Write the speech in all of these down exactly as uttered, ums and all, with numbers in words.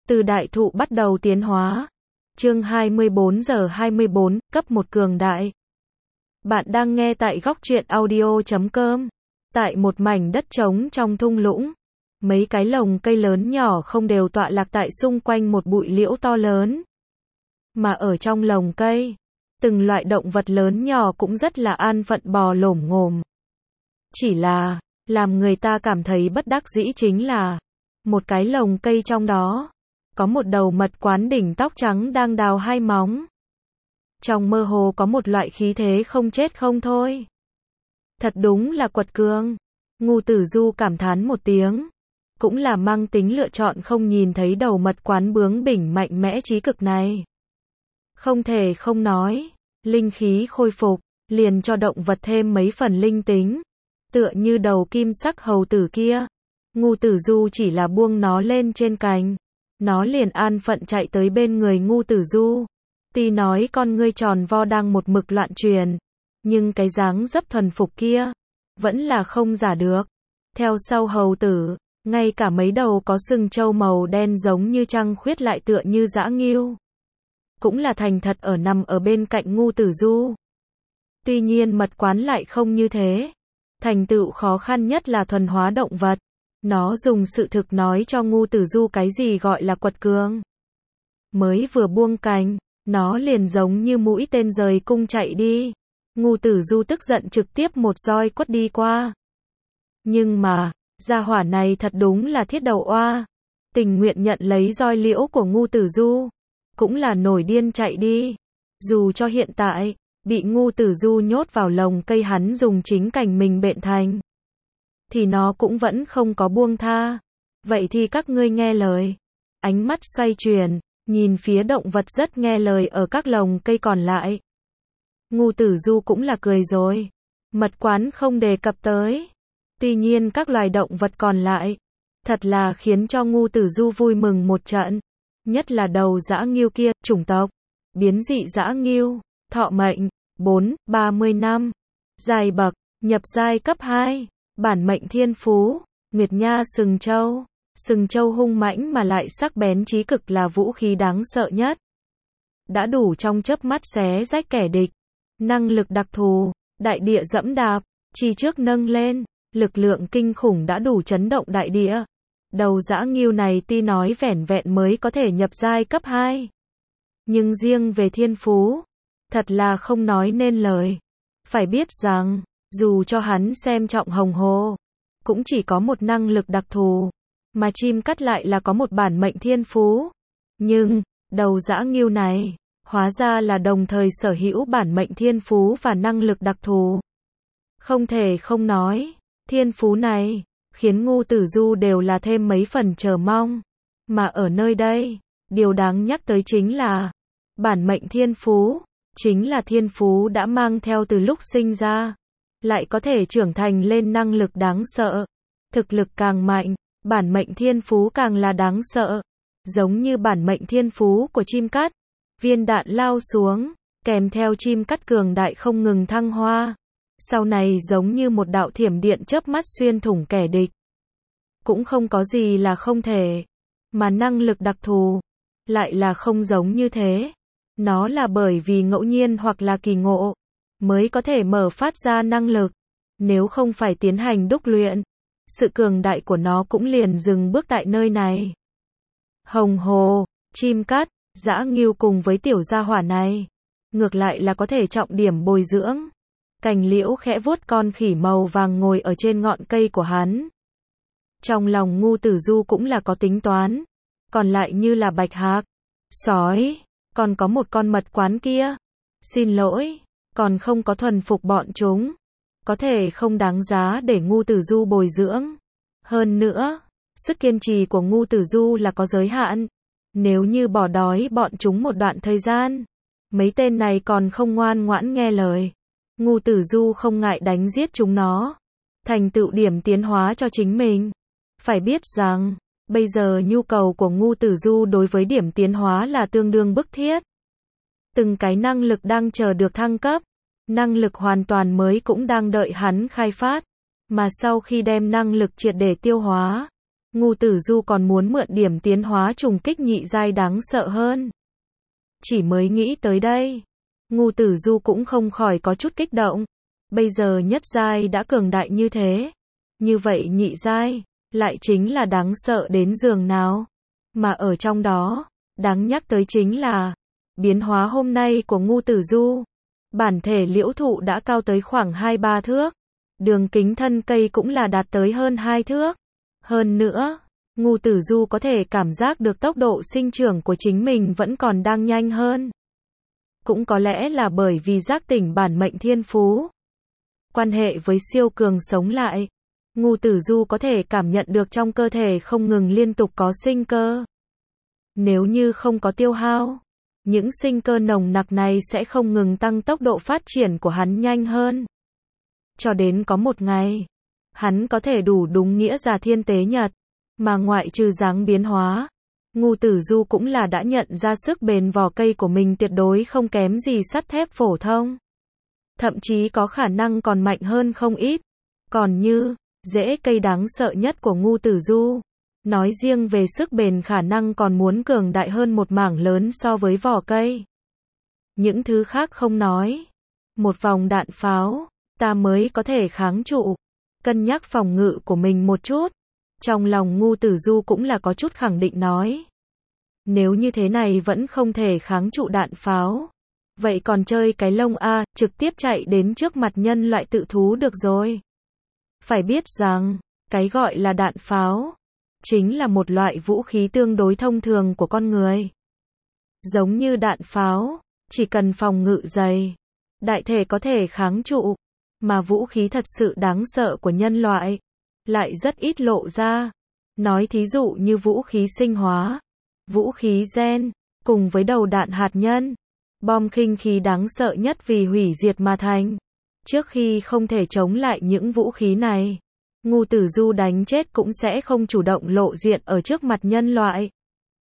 Từ đại thụ bắt đầu tiến hóa. Chương hai mươi bốn giờ hai mươi bốn, cấp một cường đại. Bạn đang nghe tại góc truyện audio chấm com. Tại một mảnh đất trống trong thung lũng, mấy cái lồng cây lớn nhỏ không đều tọa lạc tại xung quanh một bụi liễu to lớn. Mà ở trong lồng cây, từng loại động vật lớn nhỏ cũng rất là an phận bò lổm ngổm. Chỉ là, làm người ta cảm thấy bất đắc dĩ chính là, một cái lồng cây trong đó, có một đầu mật quán đỉnh tóc trắng đang đào hai móng. Trong mơ hồ có một loại khí thế không chết không thôi. Thật đúng là quật cường. Ngu Tử Du cảm thán một tiếng. Cũng là mang tính lựa chọn không nhìn thấy đầu mật quán bướng bỉnh mạnh mẽ trí cực này. Không thể không nói, linh khí khôi phục, liền cho động vật thêm mấy phần linh tính. Tựa như đầu kim sắc hầu tử kia. Ngu Tử Du chỉ là buông nó lên trên cành. Nó liền an phận chạy tới bên người Ngu Tử Du. Tuy nói con ngươi tròn vo đang một mực loạn truyền, nhưng cái dáng dấp thuần phục kia, vẫn là không giả được. Theo sau hầu tử, ngay cả mấy đầu có sừng trâu màu đen giống như trăng khuyết lại tựa như dã ngưu. Cũng là thành thật ở nằm ở bên cạnh Ngu Tử Du. Tuy nhiên mật quán lại không như thế. Thành tựu khó khăn nhất là thuần hóa động vật. Nó dùng sự thực nói cho Ngu Tử Du cái gì gọi là quật cường. Mới vừa buông cánh, nó liền giống như mũi tên rời cung chạy đi. Ngu Tử Du tức giận trực tiếp một roi quất đi qua. Nhưng mà, gia hỏa này thật đúng là thiết đầu oa. Tình nguyện nhận lấy roi liễu của Ngu Tử Du. Cũng là nổi điên chạy đi. Dù cho hiện tại, bị Ngu Tử Du nhốt vào lồng cây hắn dùng chính cành mình bện thành. Thì nó cũng vẫn không có buông tha. Vậy thì các ngươi nghe lời. Ánh mắt xoay chuyển, nhìn phía động vật rất nghe lời ở các lồng cây còn lại. Ngu Tử Du cũng là cười rồi. Mật quán không đề cập tới. Tuy nhiên các loài động vật còn lại, thật là khiến cho Ngu Tử Du vui mừng một trận. Nhất là đầu dã ngưu kia, chủng tộc, biến dị dã ngưu, thọ mệnh, bốn, ba mươi năm. Giai bậc, nhập giai cấp hai. Bản mệnh thiên phú, Nguyệt Nha sừng trâu. Sừng trâu hung mãnh mà lại sắc bén chí cực là vũ khí đáng sợ nhất. Đã đủ trong chớp mắt xé rách kẻ địch. Năng lực đặc thù, đại địa dẫm đạp, chi trước nâng lên, lực lượng kinh khủng đã đủ chấn động đại địa. Đầu dã ngưu này tuy nói vẻn vẹn mới có thể nhập giai cấp hai. Nhưng riêng về thiên phú, thật là không nói nên lời. Phải biết rằng, dù cho hắn xem trọng hồng hồ, cũng chỉ có một năng lực đặc thù, mà chim cắt lại là có một bản mệnh thiên phú. Nhưng, đầu dã ngưu này, hóa ra là đồng thời sở hữu bản mệnh thiên phú và năng lực đặc thù. Không thể không nói, thiên phú này, khiến Ngu Tử Du đều là thêm mấy phần chờ mong. Mà ở nơi đây, điều đáng nhắc tới chính là, bản mệnh thiên phú, chính là thiên phú đã mang theo từ lúc sinh ra. Lại có thể trưởng thành lên năng lực đáng sợ. Thực lực càng mạnh, bản mệnh thiên phú càng là đáng sợ. Giống như bản mệnh thiên phú của chim cắt. Viên đạn lao xuống, kèm theo chim cắt cường đại không ngừng thăng hoa. Sau này giống như một đạo thiểm điện chớp mắt xuyên thủng kẻ địch. Cũng không có gì là không thể. Mà năng lực đặc thù, lại là không giống như thế. Nó là bởi vì ngẫu nhiên hoặc là kỳ ngộ, mới có thể mở phát ra năng lực. Nếu không phải tiến hành đúc luyện, sự cường đại của nó cũng liền dừng bước tại nơi này. Hồng hồ, chim cắt, dã ngưu cùng với tiểu gia hỏa này, ngược lại là có thể trọng điểm bồi dưỡng. Cành liễu khẽ vuốt con khỉ màu vàng ngồi ở trên ngọn cây của hắn. Trong lòng Ngu Tử Du cũng là có tính toán. Còn lại như là bạch hạc, sói, còn có một con mật quán kia. Xin lỗi, còn không có thuần phục bọn chúng. Có thể không đáng giá để Ngu Tử Du bồi dưỡng. Hơn nữa, sức kiên trì của Ngu Tử Du là có giới hạn. Nếu như bỏ đói bọn chúng một đoạn thời gian, mấy tên này còn không ngoan ngoãn nghe lời. Ngu Tử Du không ngại đánh giết chúng nó. Thành tựu điểm tiến hóa cho chính mình. Phải biết rằng, bây giờ nhu cầu của Ngu Tử Du đối với điểm tiến hóa là tương đương bức thiết. Từng cái năng lực đang chờ được thăng cấp. Năng lực hoàn toàn mới cũng đang đợi hắn khai phát. Mà sau khi đem năng lực triệt để tiêu hóa, Ngưu Tử Du còn muốn mượn điểm tiến hóa trùng kích nhị giai đáng sợ hơn. Chỉ mới nghĩ tới đây, Ngưu Tử Du cũng không khỏi có chút kích động. Bây giờ nhất giai đã cường đại như thế, như vậy nhị giai lại chính là đáng sợ đến giường nào. Mà ở trong đó, đáng nhắc tới chính là biến hóa hôm nay của Ngưu Tử Du. Bản thể liễu thụ đã cao tới khoảng hai ba thước, đường kính thân cây cũng là đạt tới hơn hai thước. Hơn nữa, Ngưu Tử Du có thể cảm giác được tốc độ sinh trưởng của chính mình vẫn còn đang nhanh hơn. Cũng có lẽ là bởi vì giác tỉnh bản mệnh thiên phú. Quan hệ với siêu cường sống lại, Ngưu Tử Du có thể cảm nhận được trong cơ thể không ngừng liên tục có sinh cơ. Nếu như không có tiêu hao, những sinh cơ nồng nặc này sẽ không ngừng tăng tốc độ phát triển của hắn nhanh hơn. Cho đến có một ngày, hắn có thể đủ đúng nghĩa già thiên tế nhật, mà ngoại trừ dáng biến hóa, Ngưu Tử Du cũng là đã nhận ra sức bền vỏ cây của mình tuyệt đối không kém gì sắt thép phổ thông. Thậm chí có khả năng còn mạnh hơn không ít. Còn như, rễ cây đáng sợ nhất của Ngưu Tử Du, nói riêng về sức bền khả năng còn muốn cường đại hơn một mảng lớn so với vỏ cây. Những thứ khác không nói. Một vòng đạn pháo, ta mới có thể kháng trụ. Cân nhắc phòng ngự của mình một chút. Trong lòng Ngưu Tử Du cũng là có chút khẳng định nói. Nếu như thế này vẫn không thể kháng trụ đạn pháo, vậy còn chơi cái lông a, trực tiếp chạy đến trước mặt nhân loại tự thú được rồi. Phải biết rằng, cái gọi là đạn pháo, chính là một loại vũ khí tương đối thông thường của con người. Giống như đạn pháo, chỉ cần phòng ngự dày, đại thể có thể kháng trụ, mà vũ khí thật sự đáng sợ của nhân loại, lại rất ít lộ ra. Nói thí dụ như vũ khí sinh hóa, vũ khí gen, cùng với đầu đạn hạt nhân, bom khinh khí đáng sợ nhất vì hủy diệt mà thành. Trước khi không thể chống lại những vũ khí này, Ngưu Tử Du đánh chết cũng sẽ không chủ động lộ diện ở trước mặt nhân loại.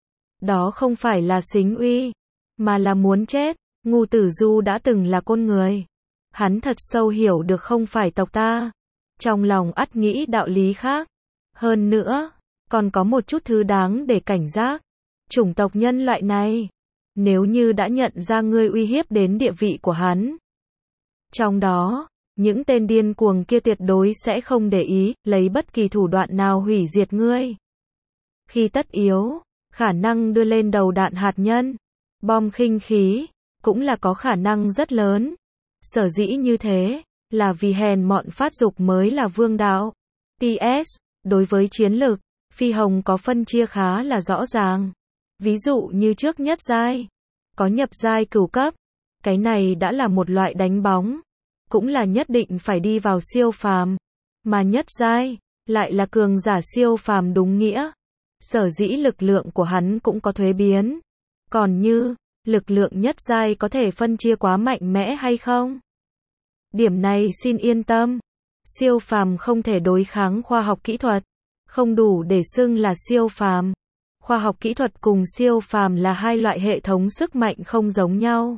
Đó không phải là xính uy, mà là muốn chết. Ngưu Tử Du đã từng là con người. Hắn thật sâu hiểu được không phải tộc ta. Trong lòng ắt nghĩ đạo lý khác. Hơn nữa, còn có một chút thứ đáng để cảnh giác. Chủng tộc nhân loại này, nếu như đã nhận ra ngươi uy hiếp đến địa vị của hắn, trong đó, những tên điên cuồng kia tuyệt đối sẽ không để ý, lấy bất kỳ thủ đoạn nào hủy diệt ngươi. Khi tất yếu, khả năng đưa lên đầu đạn hạt nhân, bom khinh khí, cũng là có khả năng rất lớn. Sở dĩ như thế, là vì hèn mọn phát dục mới là vương đạo. pê ét, đối với chiến lược, Phi Hồng có phân chia khá là rõ ràng. Ví dụ như trước nhất giai, có nhập giai cửu cấp, cái này đã là một loại đánh bóng, cũng là nhất định phải đi vào siêu phàm, mà nhất giai lại là cường giả siêu phàm đúng nghĩa. Sở dĩ lực lượng của hắn cũng có thuế biến. Còn như, lực lượng nhất giai có thể phân chia quá mạnh mẽ hay không? Điểm này xin yên tâm, siêu phàm không thể đối kháng khoa học kỹ thuật, không đủ để xưng là siêu phàm. Khoa học kỹ thuật cùng siêu phàm là hai loại hệ thống sức mạnh không giống nhau.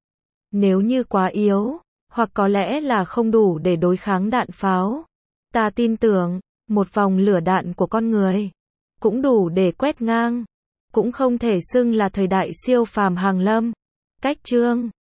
Nếu như quá yếu, hoặc có lẽ là không đủ để đối kháng đạn pháo, ta tin tưởng, một vòng lửa đạn của con người cũng đủ để quét ngang, cũng không thể xưng là thời đại siêu phàm hàng lâm. Cách chương